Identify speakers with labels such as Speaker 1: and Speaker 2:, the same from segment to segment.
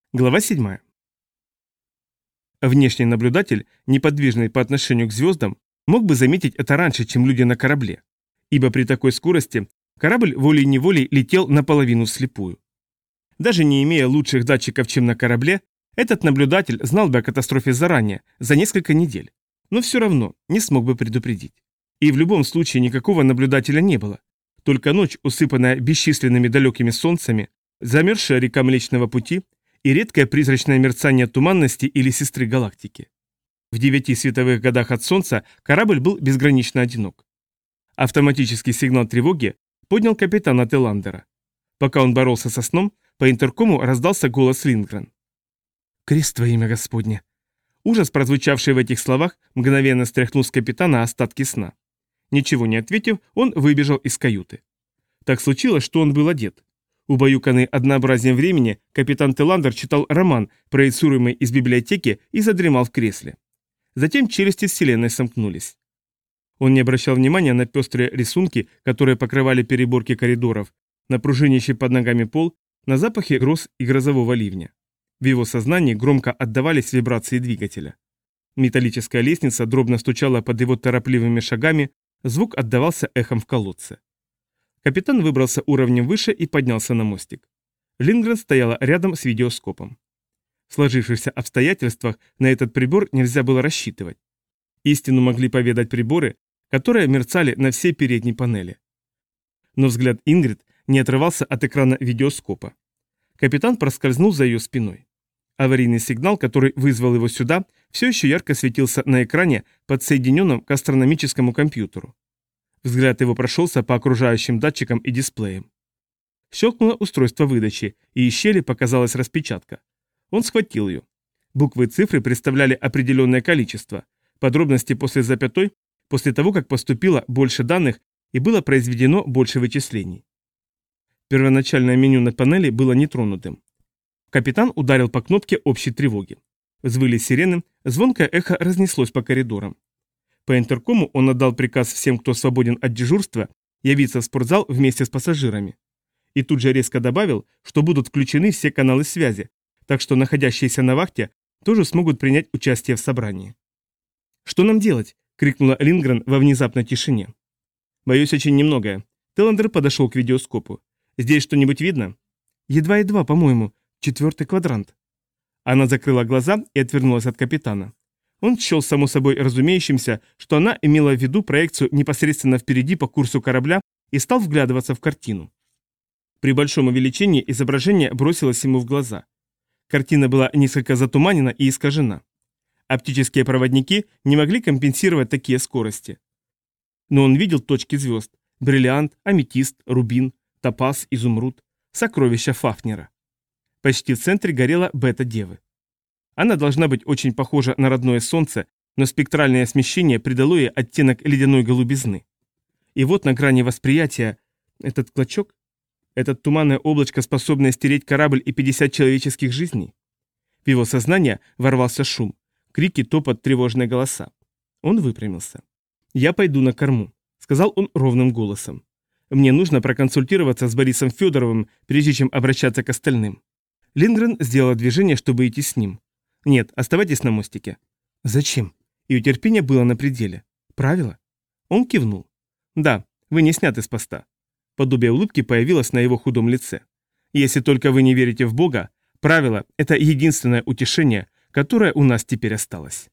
Speaker 1: Глава 7. Внешний наблюдатель, неподвижный по отношению к звездам, мог бы заметить это раньше, чем люди на корабле, ибо при такой скорости корабль волей-неволей летел наполовину вслепую. Даже не имея лучших датчиков, чем на корабле, этот наблюдатель знал бы о катастрофе заранее, за несколько недель, но все равно не смог бы предупредить. И в любом случае никакого наблюдателя не было, только ночь, усыпанная бесчисленными далекими солнцами, замерзшая река Млечного Пути и редкое призрачное мерцание туманности или сестры галактики. В 9 световых годах от Солнца корабль был безгранично одинок. Автоматический сигнал тревоги поднял капитана Теландера. Пока он боролся со сном, по интеркому раздался голос Линдгрен. «Крест во имя Господне!» Ужас, прозвучавший в этих словах, мгновенно стряхнул с капитана остатки сна. Ничего не ответив, он выбежал из каюты. Так случилось, что он был одет. Убаюканный однообразием времени, капитан Теландер читал роман, проецируемый из библиотеки, и задремал в кресле. Затем челюсти вселенной сомкнулись. Он не обращал внимания на пестрые рисунки, которые покрывали переборки коридоров, на пружинящий под ногами пол, на запахи роз и грозового ливня. В его сознании громко отдавались вибрации двигателя. Металлическая лестница дробно стучала под его торопливыми шагами, звук отдавался эхом в колодце. Капитан выбрался уровнем выше и поднялся на мостик. Линдгрен стояла рядом с видеоскопом. В сложившихся обстоятельствах на этот прибор нельзя было рассчитывать. Истину могли поведать приборы, которые мерцали на всей передней панели. Но взгляд Ингрид не отрывался от экрана видеоскопа. Капитан проскользнул за ее спиной. Аварийный сигнал, который вызвал его сюда, все еще ярко светился на экране, подсоединенном к астрономическому компьютеру. Взгляд его прошелся по окружающим датчикам и дисплеям. Щелкнуло устройство выдачи, и из щели показалась распечатка. Он схватил ее. Буквы и цифры представляли определенное количество, подробности после запятой, после того, как поступило больше данных и было произведено больше вычислений. Первоначальное меню на панели было нетронутым. Капитан ударил по кнопке общей тревоги. Взвыли сирены, звонкое эхо разнеслось по коридорам. По интеркому он отдал приказ всем, кто свободен от дежурства, явиться в спортзал вместе с пассажирами. И тут же резко добавил, что будут включены все каналы связи, так что находящиеся на вахте тоже смогут принять участие в собрании. «Что нам делать?» — крикнула Линдгрен во внезапной тишине. «Боюсь, очень немногое». Теландер подошел к видеоскопу. «Здесь что-нибудь видно?» «Едва-едва, по-моему. 4-й квадрант». Она закрыла глаза и отвернулась от капитана. Он счел само собой разумеющимся, что она имела в виду проекцию непосредственно впереди по курсу корабля и стал вглядываться в картину. При большом увеличении изображение бросилось ему в глаза. Картина была несколько затуманена и искажена. Оптические проводники не могли компенсировать такие скорости. Но он видел точки звезд – бриллиант, аметист, рубин, топаз, изумруд, сокровища Фафнера. Почти в центре горела бета-девы. Она должна быть очень похожа на родное солнце, но спектральное смещение придало ей оттенок ледяной голубизны. И вот на грани восприятия этот клочок, этот туманное облачко, способное стереть корабль и 50 человеческих жизней. В его сознание ворвался шум, крики, топот, тревожные голоса. Он выпрямился. «Я пойду на корму», — сказал он ровным голосом. «Мне нужно проконсультироваться с Борисом Федоровым, прежде чем обращаться к остальным». Линдгрен сделала движение, чтобы идти с ним. «Нет, оставайтесь на мостике». «Зачем?» Ее терпение было на пределе. «Правило?» Он кивнул. «Да, вы не сняты с поста». Подобие улыбки появилось на его худом лице. «Если только вы не верите в Бога, правило – это единственное утешение, которое у нас теперь осталось».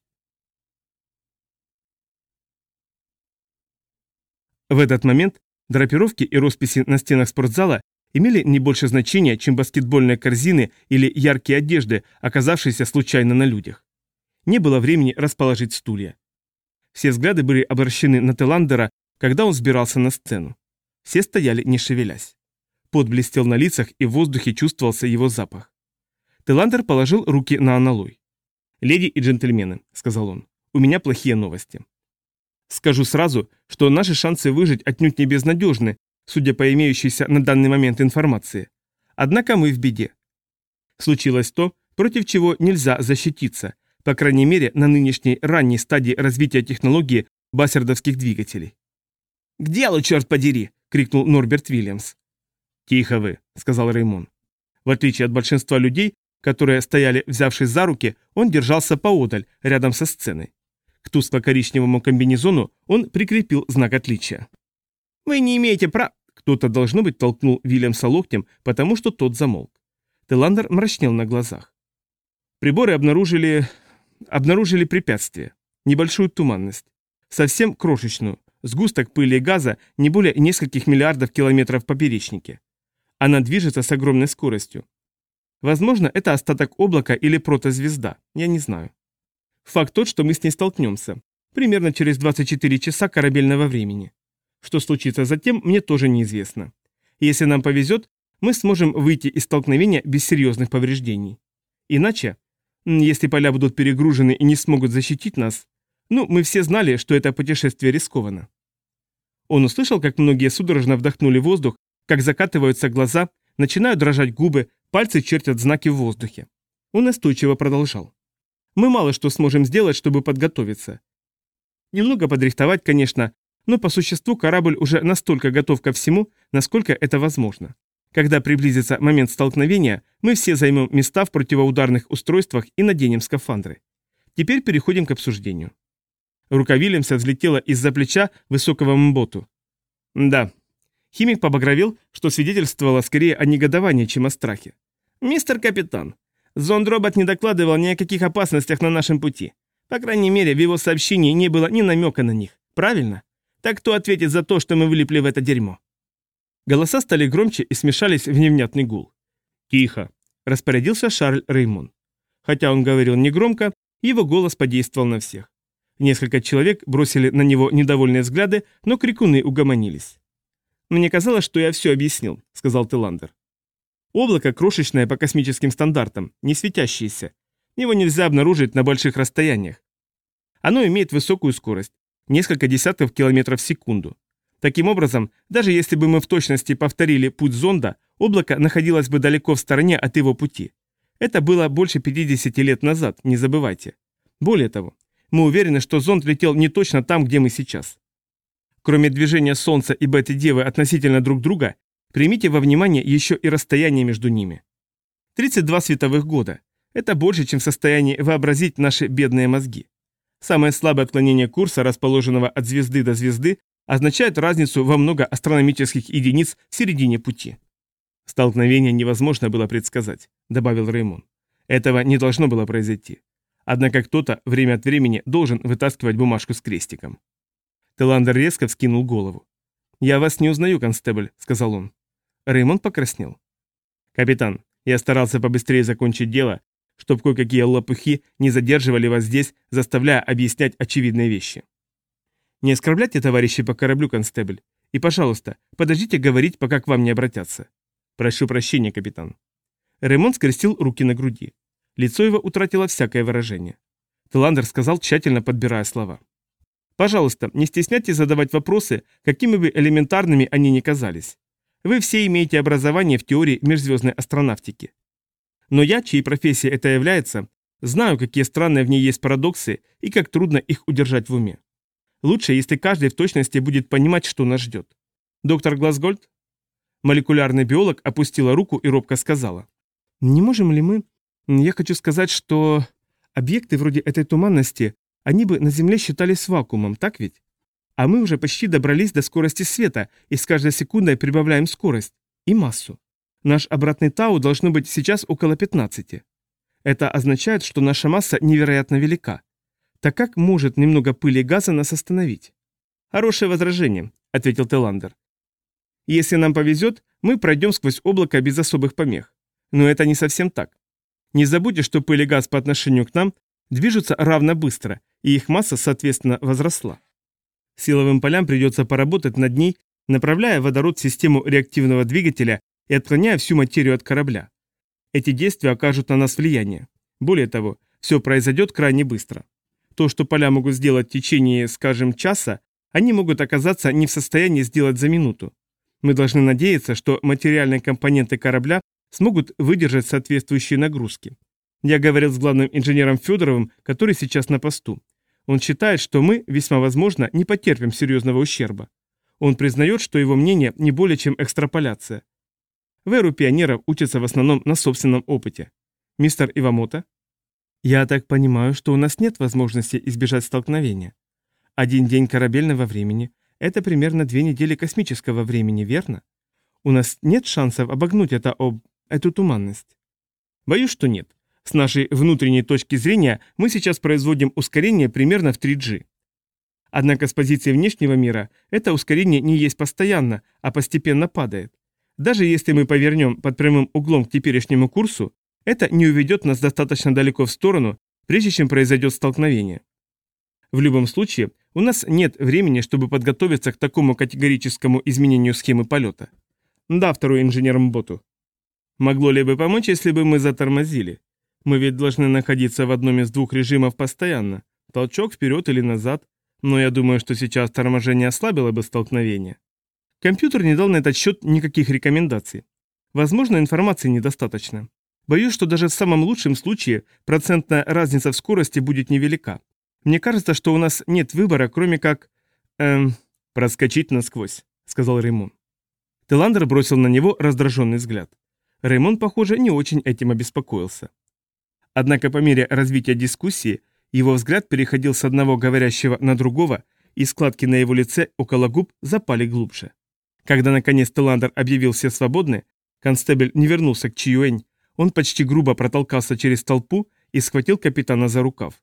Speaker 1: В этот момент драпировки и росписи на стенах спортзала имели не больше значения, чем баскетбольные корзины или яркие одежды, оказавшиеся случайно на людях. Не было времени расположить стулья. Все взгляды были обращены на Теландера, когда он взбирался на сцену. Все стояли, не шевелясь. Пот блестел на лицах, и в воздухе чувствовался его запах. Теландер положил руки на аналой. «Леди и джентльмены», — сказал он, — «у меня плохие новости. Скажу сразу, что наши шансы выжить отнюдь не безнадежны, судя по имеющейся на данный момент информации. Однако мы в беде. Случилось то, против чего нельзя защититься, по крайней мере на нынешней ранней стадии развития технологии бассердовских двигателей. «К делу, черт подери!» — крикнул Норберт Вильямс. «Тихо вы», — сказал Реймон. В отличие от большинства людей, которые стояли, взявшись за руки, он держался поодаль, рядом со сценой. К тускло-коричневому комбинезону он прикрепил знак отличия. «Вы не имеете права...» Кто-то, должно быть, толкнул Вильямса локтем, потому что тот замолк. Теландер мрачнел на глазах. Приборы обнаружили препятствие. Небольшую туманность. Совсем крошечную. Сгусток пыли и газа не более нескольких миллиардов километров в поперечнике. Она движется с огромной скоростью. Возможно, это остаток облака или протозвезда, я не знаю. Факт тот, что мы с ней столкнемся. Примерно через 24 часа корабельного времени. Что случится затем, мне тоже неизвестно. Если нам повезет, мы сможем выйти из столкновения без серьезных повреждений. Иначе, если поля будут перегружены и не смогут защитить нас, мы все знали, что это путешествие рискованно. Он услышал, как многие судорожно вдохнули воздух, как закатываются глаза, начинают дрожать губы, пальцы чертят знаки в воздухе. Он настойчиво продолжал. Мы мало что сможем сделать, чтобы подготовиться. Немного подрихтовать, конечно, но по существу корабль уже настолько готов ко всему, насколько это возможно. Когда приблизится момент столкновения, мы все займем места в противоударных устройствах и наденем скафандры. Теперь переходим к обсуждению. Рука Вильямса взлетела из-за плеча высокого Мботу. Да. Химик побагровел, что свидетельствовало скорее о негодовании, чем о страхе. «Мистер капитан, зонд-робот не докладывал ни о каких опасностях на нашем пути. По крайней мере, в его сообщении не было ни намека на них. Правильно? Так кто ответит за то, что мы влипли в это дерьмо?» Голоса стали громче и смешались в невнятный гул. «Тихо», — распорядился Шарль Реймон. Хотя он говорил негромко, его голос подействовал на всех. Несколько человек бросили на него недовольные взгляды, но крикуны угомонились. «Мне казалось, что я все объяснил», — сказал Теландер. «Облако крошечное по космическим стандартам, не светящееся. Его нельзя обнаружить на больших расстояниях. Оно имеет высокую скорость, несколько десятков километров в секунду. Таким образом, даже если бы мы в точности повторили путь зонда, облако находилось бы далеко в стороне от его пути. Это было больше 50 лет назад, не забывайте. Более того, мы уверены, что зонд летел не точно там, где мы сейчас. Кроме движения Солнца и Беты-Девы относительно друг друга, примите во внимание еще и расстояние между ними. 32 световых года. Это больше, чем в состоянии вообразить наши бедные мозги. Самое слабое отклонение курса, расположенного от звезды до звезды, означает разницу во много астрономических единиц в середине пути. «Столкновение невозможно было предсказать», — добавил Реймон. «Этого не должно было произойти. Однако кто-то время от времени должен вытаскивать бумажку с крестиком». Теландер резко вскинул голову. «Я вас не узнаю, констебль», — сказал он. Реймон покраснел. «Капитан, я старался побыстрее закончить дело, чтобы кое-какие лопухи не задерживали вас здесь, заставляя объяснять очевидные вещи. Не оскорбляйте товарищей по кораблю, констебль, и, пожалуйста, подождите говорить, пока к вам не обратятся. Прошу прощения, капитан». Реймон скрестил руки на груди. Лицо его утратило всякое выражение. Теландер сказал, тщательно подбирая слова. «Пожалуйста, не стесняйтесь задавать вопросы, какими бы элементарными они ни казались. Вы все имеете образование в теории межзвездной астронавтики. Но я, чьей профессией это является, знаю, какие странные в ней есть парадоксы и как трудно их удержать в уме. Лучше, если каждый в точности будет понимать, что нас ждет. Доктор Глазгольд?» Молекулярный биолог опустила руку и робко сказала. «Не можем ли мы... Я хочу сказать, что... Объекты вроде этой туманности, они бы на Земле считались вакуумом, так ведь? А мы уже почти добрались до скорости света и с каждой секундой прибавляем скорость и массу. Наш обратный тау должно быть сейчас около 15. Это означает, что наша масса невероятно велика. Так как может немного пыли и газа нас остановить?» «Хорошее возражение», — ответил Теландер. «Если нам повезет, мы пройдем сквозь облако без особых помех. Но это не совсем так. Не забудьте, что пыль и газ по отношению к нам движутся равно быстро, и их масса, соответственно, возросла. Силовым полям придется поработать над ней, направляя водород в систему реактивного двигателя и отклоняя всю материю от корабля. Эти действия окажут на нас влияние. Более того, все произойдет крайне быстро. То, что поля могут сделать в течение, скажем, часа, они могут оказаться не в состоянии сделать за минуту. Мы должны надеяться, что материальные компоненты корабля смогут выдержать соответствующие нагрузки. Я говорил с главным инженером Федоровым, который сейчас на посту. Он считает, что мы, весьма возможно, не потерпим серьезного ущерба. Он признает, что его мнение не более чем экстраполяция. В эру пионеров учатся в основном на собственном опыте. Мистер Ивамото? Я так понимаю, что у нас нет возможности избежать столкновения. Один день корабельного времени – это примерно 2 недели космического времени, верно? У нас нет шансов обогнуть эту туманность. Боюсь, что нет. С нашей внутренней точки зрения мы сейчас производим ускорение примерно в 3G. Однако с позиции внешнего мира это ускорение не есть постоянно, а постепенно падает. Даже если мы повернем под прямым углом к теперешнему курсу, это не уведет нас достаточно далеко в сторону, прежде чем произойдет столкновение. В любом случае, у нас нет времени, чтобы подготовиться к такому категорическому изменению схемы полета. Да, второй инженер Мботу. Могло ли бы помочь, если бы мы затормозили? Мы ведь должны находиться в одном из двух режимов постоянно. Толчок вперед или назад. Но я думаю, что сейчас торможение ослабило бы столкновение. Компьютер не дал на этот счет никаких рекомендаций. Возможно, информации недостаточно. Боюсь, что даже в самом лучшем случае процентная разница в скорости будет невелика. Мне кажется, что у нас нет выбора, кроме как... проскочить насквозь, сказал Реймон. Теландер бросил на него раздраженный взгляд. Реймон, похоже, не очень этим обеспокоился. Однако по мере развития дискуссии его взгляд переходил с одного говорящего на другого, и складки на его лице около губ запали глубже. Когда наконец Теландер объявил все свободны, констебль не вернулся к Чиюэнь, он почти грубо протолкался через толпу и схватил капитана за рукав.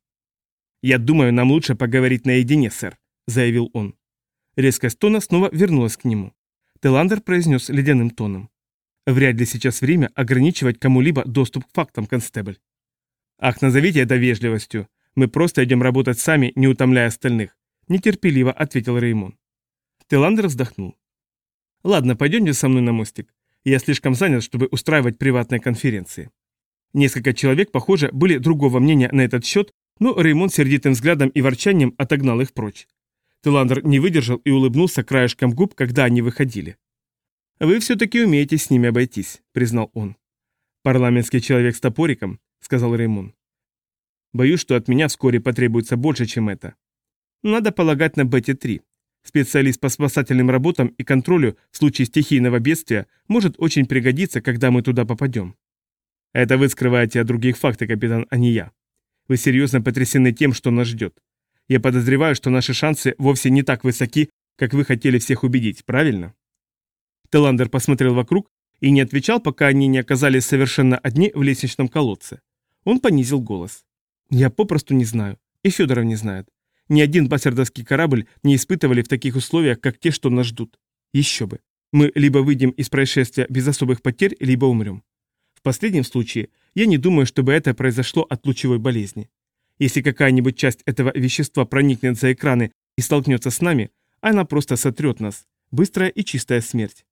Speaker 1: «Я думаю, нам лучше поговорить наедине, сэр», — заявил он. Резкость тона снова вернулась к нему. Теландер произнес ледяным тоном. «Вряд ли сейчас время ограничивать кому-либо доступ к фактам, констебль». «Ах, назовите это вежливостью. Мы просто идем работать сами, не утомляя остальных», — нетерпеливо ответил Реймон. Теландер вздохнул. «Ладно, пойдемте со мной на мостик. Я слишком занят, чтобы устраивать приватные конференции». Несколько человек, похоже, были другого мнения на этот счет, но Реймон сердитым взглядом и ворчанием отогнал их прочь. Теландер не выдержал и улыбнулся краешком губ, когда они выходили. «Вы все-таки умеете с ними обойтись», — признал он. «Парламентский человек с топориком», — сказал Реймон. «Боюсь, что от меня вскоре потребуется больше, чем это. Надо полагать на Бетти-3. Специалист по спасательным работам и контролю в случае стихийного бедствия может очень пригодиться, когда мы туда попадем». «Это вы скрываете от других факты, капитан, а не я. Вы серьезно потрясены тем, что нас ждет. Я подозреваю, что наши шансы вовсе не так высоки, как вы хотели всех убедить, правильно?» Теландер посмотрел вокруг и не отвечал, пока они не оказались совершенно одни в лестничном колодце. Он понизил голос. «Я попросту не знаю, и Федоров не знает. Ни один бассердовский корабль не испытывали в таких условиях, как те, что нас ждут. Еще бы. Мы либо выйдем из происшествия без особых потерь, либо умрем. В последнем случае я не думаю, чтобы это произошло от лучевой болезни. Если какая-нибудь часть этого вещества проникнет за экраны и столкнется с нами, она просто сотрет нас. Быстрая и чистая смерть.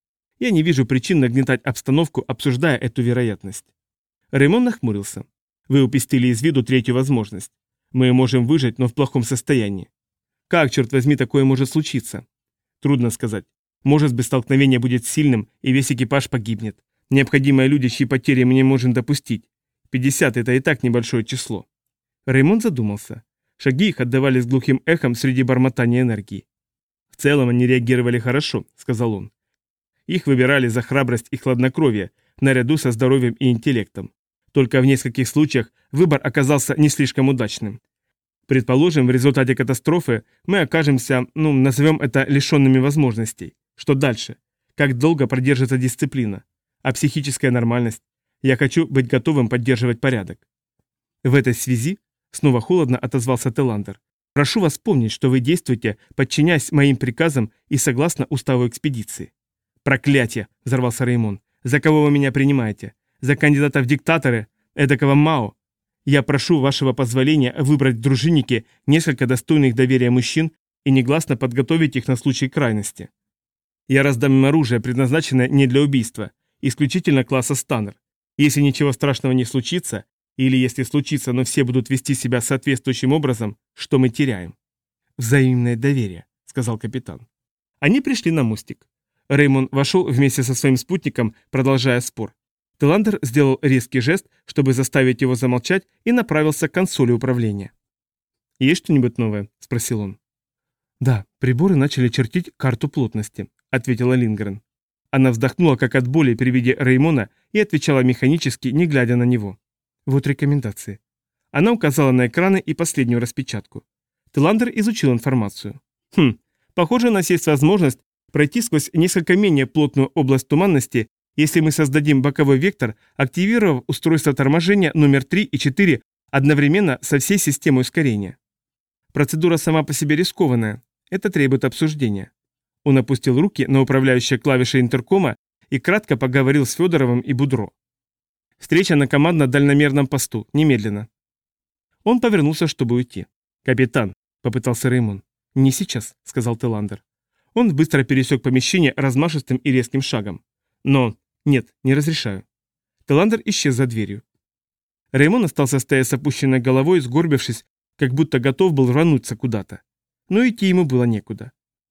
Speaker 1: Я не вижу причин нагнетать обстановку, обсуждая эту вероятность». Реймон нахмурился. «Вы упустили из виду третью возможность. Мы можем выжить, но в плохом состоянии. Как, черт возьми, такое может случиться? Трудно сказать. Может быть, столкновение будет сильным, и весь экипаж погибнет. Необходимые люди, чьи потери мы не можем допустить. 50 – это и так небольшое число». Реймон задумался. Шаги их отдавались глухим эхом среди бормотания энергии. «В целом они реагировали хорошо», — сказал он. «Их выбирали за храбрость и хладнокровие, наряду со здоровьем и интеллектом. Только в нескольких случаях выбор оказался не слишком удачным. Предположим, в результате катастрофы мы окажемся, назовем это, лишенными возможностей. Что дальше? Как долго продержится дисциплина? А психическая нормальность? Я хочу быть готовым поддерживать порядок». В этой связи, снова холодно отозвался Теландер, прошу вас помнить, что вы действуете, подчиняясь моим приказам и согласно уставу экспедиции. «Проклятие!» – взорвался Реймон. «За кого вы меня принимаете? За кандидата в диктаторы? Эдакого Мао? Я прошу вашего позволения выбрать в дружинники несколько достойных доверия мужчин и негласно подготовить их на случай крайности. Я раздам им оружие, предназначенное не для убийства, исключительно класса Станнер. Если ничего страшного не случится, или если случится, но все будут вести себя соответствующим образом, что мы теряем?» «Взаимное доверие», — сказал капитан. Они пришли на мостик. Реймон вошел вместе со своим спутником, продолжая спор. Теландер сделал резкий жест, чтобы заставить его замолчать, и направился к консоли управления. «Есть что-нибудь новое?» – спросил он. «Да, приборы начали чертить карту плотности», – ответила Линдгрен. Она вздохнула, как от боли при виде Реймона, и отвечала механически, не глядя на него. Вот рекомендации. Она указала на экраны и последнюю распечатку. Тиландер изучил информацию. Похоже, у нас есть возможность пройти сквозь несколько менее плотную область туманности, если мы создадим боковой вектор, активировав устройство торможения номер 3 и 4 одновременно со всей системой ускорения. Процедура сама по себе рискованная. Это требует обсуждения. Он опустил руки на управляющие клавиши интеркома и кратко поговорил с Федоровым и Будро. Встреча на командно-дальномерном посту. Немедленно. Он повернулся, чтобы уйти. «Капитан», — попытался Реймон. «Не сейчас», — сказал Тиландер. Он быстро пересек помещение размашистым и резким шагом. «Но... Нет, не разрешаю». Тиландер исчез за дверью. Реймон остался стоять с опущенной головой, сгорбившись, как будто готов был рвануться куда-то. Но идти ему было некуда.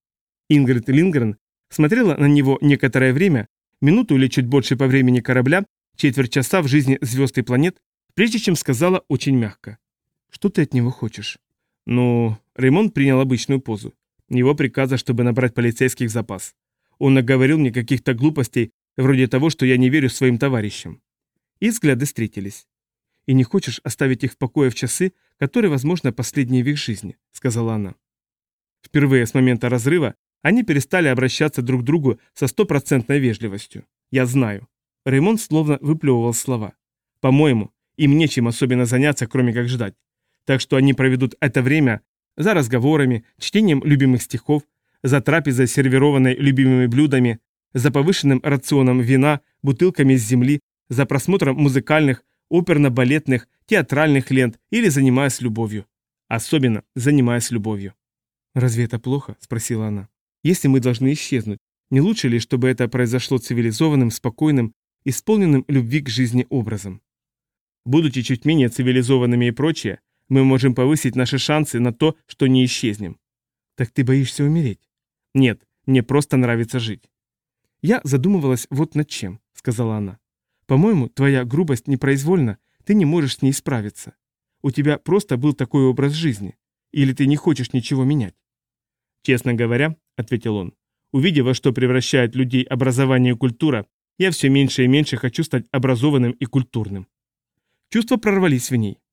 Speaker 1: Ингрид Лингрен смотрела на него некоторое время, минуту или чуть больше по времени корабля, четверть часа в жизни звезд и планет, прежде чем сказала очень мягко. «Что ты от него хочешь?» Ну, Реймон принял обычную позу. Его приказа, чтобы набрать полицейских запас. Он наговорил мне каких-то глупостей, вроде того, что я не верю своим товарищам. И взгляды встретились. «И не хочешь оставить их в покое в часы, которые, возможно, последние в их жизни», — сказала она. Впервые с момента разрыва они перестали обращаться друг к другу со стопроцентной вежливостью. «Я знаю». Реймон словно выплевывал слова. «По-моему, им нечем особенно заняться, кроме как ждать. Так что они проведут это время за разговорами, чтением любимых стихов, за трапезой, сервированной любимыми блюдами, за повышенным рационом вина, бутылками с земли, за просмотром музыкальных, оперно-балетных, театральных лент или занимаясь любовью. Особенно занимаясь любовью». «Разве это плохо?» – спросила она. «Если мы должны исчезнуть, не лучше ли, чтобы это произошло цивилизованным, спокойным, исполненным любви к жизни образом?» «Будучи чуть менее цивилизованными и прочее, мы можем повысить наши шансы на то, что не исчезнем». «Так ты боишься умереть?» «Нет, мне просто нравится жить». «Я задумывалась вот над чем», — сказала она. «По-моему, твоя грубость непроизвольна, ты не можешь с ней справиться. У тебя просто был такой образ жизни. Или ты не хочешь ничего менять?» «Честно говоря», — ответил он, — «увидев, во что превращает людей образование и культура, я все меньше и меньше хочу стать образованным и культурным». Чувства прорвались в ней.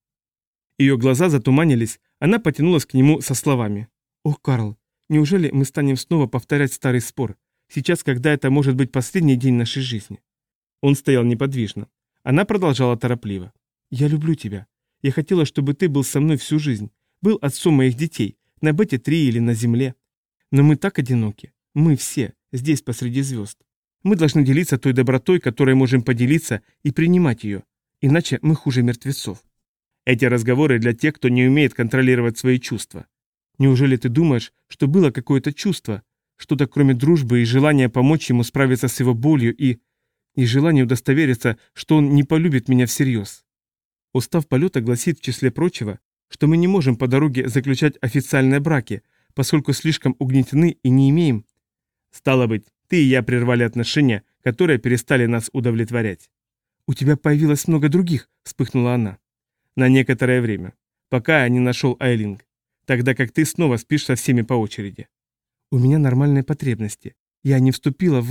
Speaker 1: Ее глаза затуманились, она потянулась к нему со словами. «Ох, Карл, неужели мы станем снова повторять старый спор, сейчас, когда это может быть последний день нашей жизни?» Он стоял неподвижно. Она продолжала торопливо. «Я люблю тебя. Я хотела, чтобы ты был со мной всю жизнь, был отцом моих детей, на Бете-3 или на Земле. Но мы так одиноки. Мы все, здесь посреди звезд. Мы должны делиться той добротой, которой можем поделиться, и принимать ее. Иначе мы хуже мертвецов». Эти разговоры для тех, кто не умеет контролировать свои чувства. Неужели ты думаешь, что было какое-то чувство, что-то кроме дружбы и желания помочь ему справиться с его болью и желание удостовериться, что он не полюбит меня всерьез? Устав полета гласит, в числе прочего, что мы не можем по дороге заключать официальные браки, поскольку слишком угнетены и не имеем. Стало быть, ты и я прервали отношения, которые перестали нас удовлетворять. «У тебя появилось много других», — вспыхнула она. «На некоторое время, пока я не нашел Айлинг, тогда как ты снова спишь со всеми по очереди». «У меня нормальные потребности. Я не вступила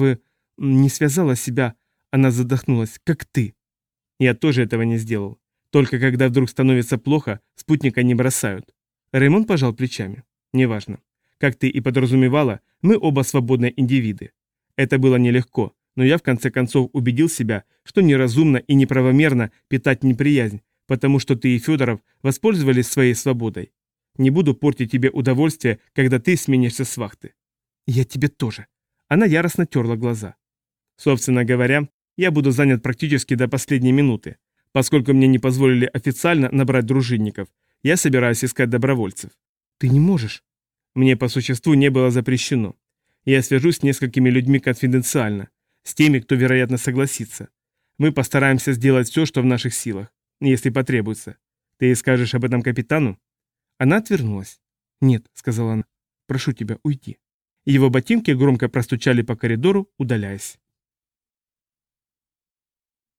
Speaker 1: не связала себя», — она задохнулась, — «как ты». «Я тоже этого не сделал. Только когда вдруг становится плохо, спутника не бросают». Реймон пожал плечами. «Неважно. Как ты и подразумевала, мы оба свободные индивиды. Это было нелегко, но я в конце концов убедил себя, что неразумно и неправомерно питать неприязнь, потому что ты и Федоров воспользовались своей свободой. Не буду портить тебе удовольствие, когда ты сменишься с вахты». «Я тебе тоже». Она яростно терла глаза. «Собственно говоря, я буду занят практически до последней минуты. Поскольку мне не позволили официально набрать дружинников, я собираюсь искать добровольцев». «Ты не можешь». «Мне по существу не было запрещено. Я свяжусь с несколькими людьми конфиденциально, с теми, кто, вероятно, согласится. Мы постараемся сделать все, что в наших силах, если потребуется. Ты скажешь об этом капитану?» Она отвернулась. «Нет», — сказала она, — «прошу тебя, уйди». Его ботинки громко простучали по коридору, удаляясь.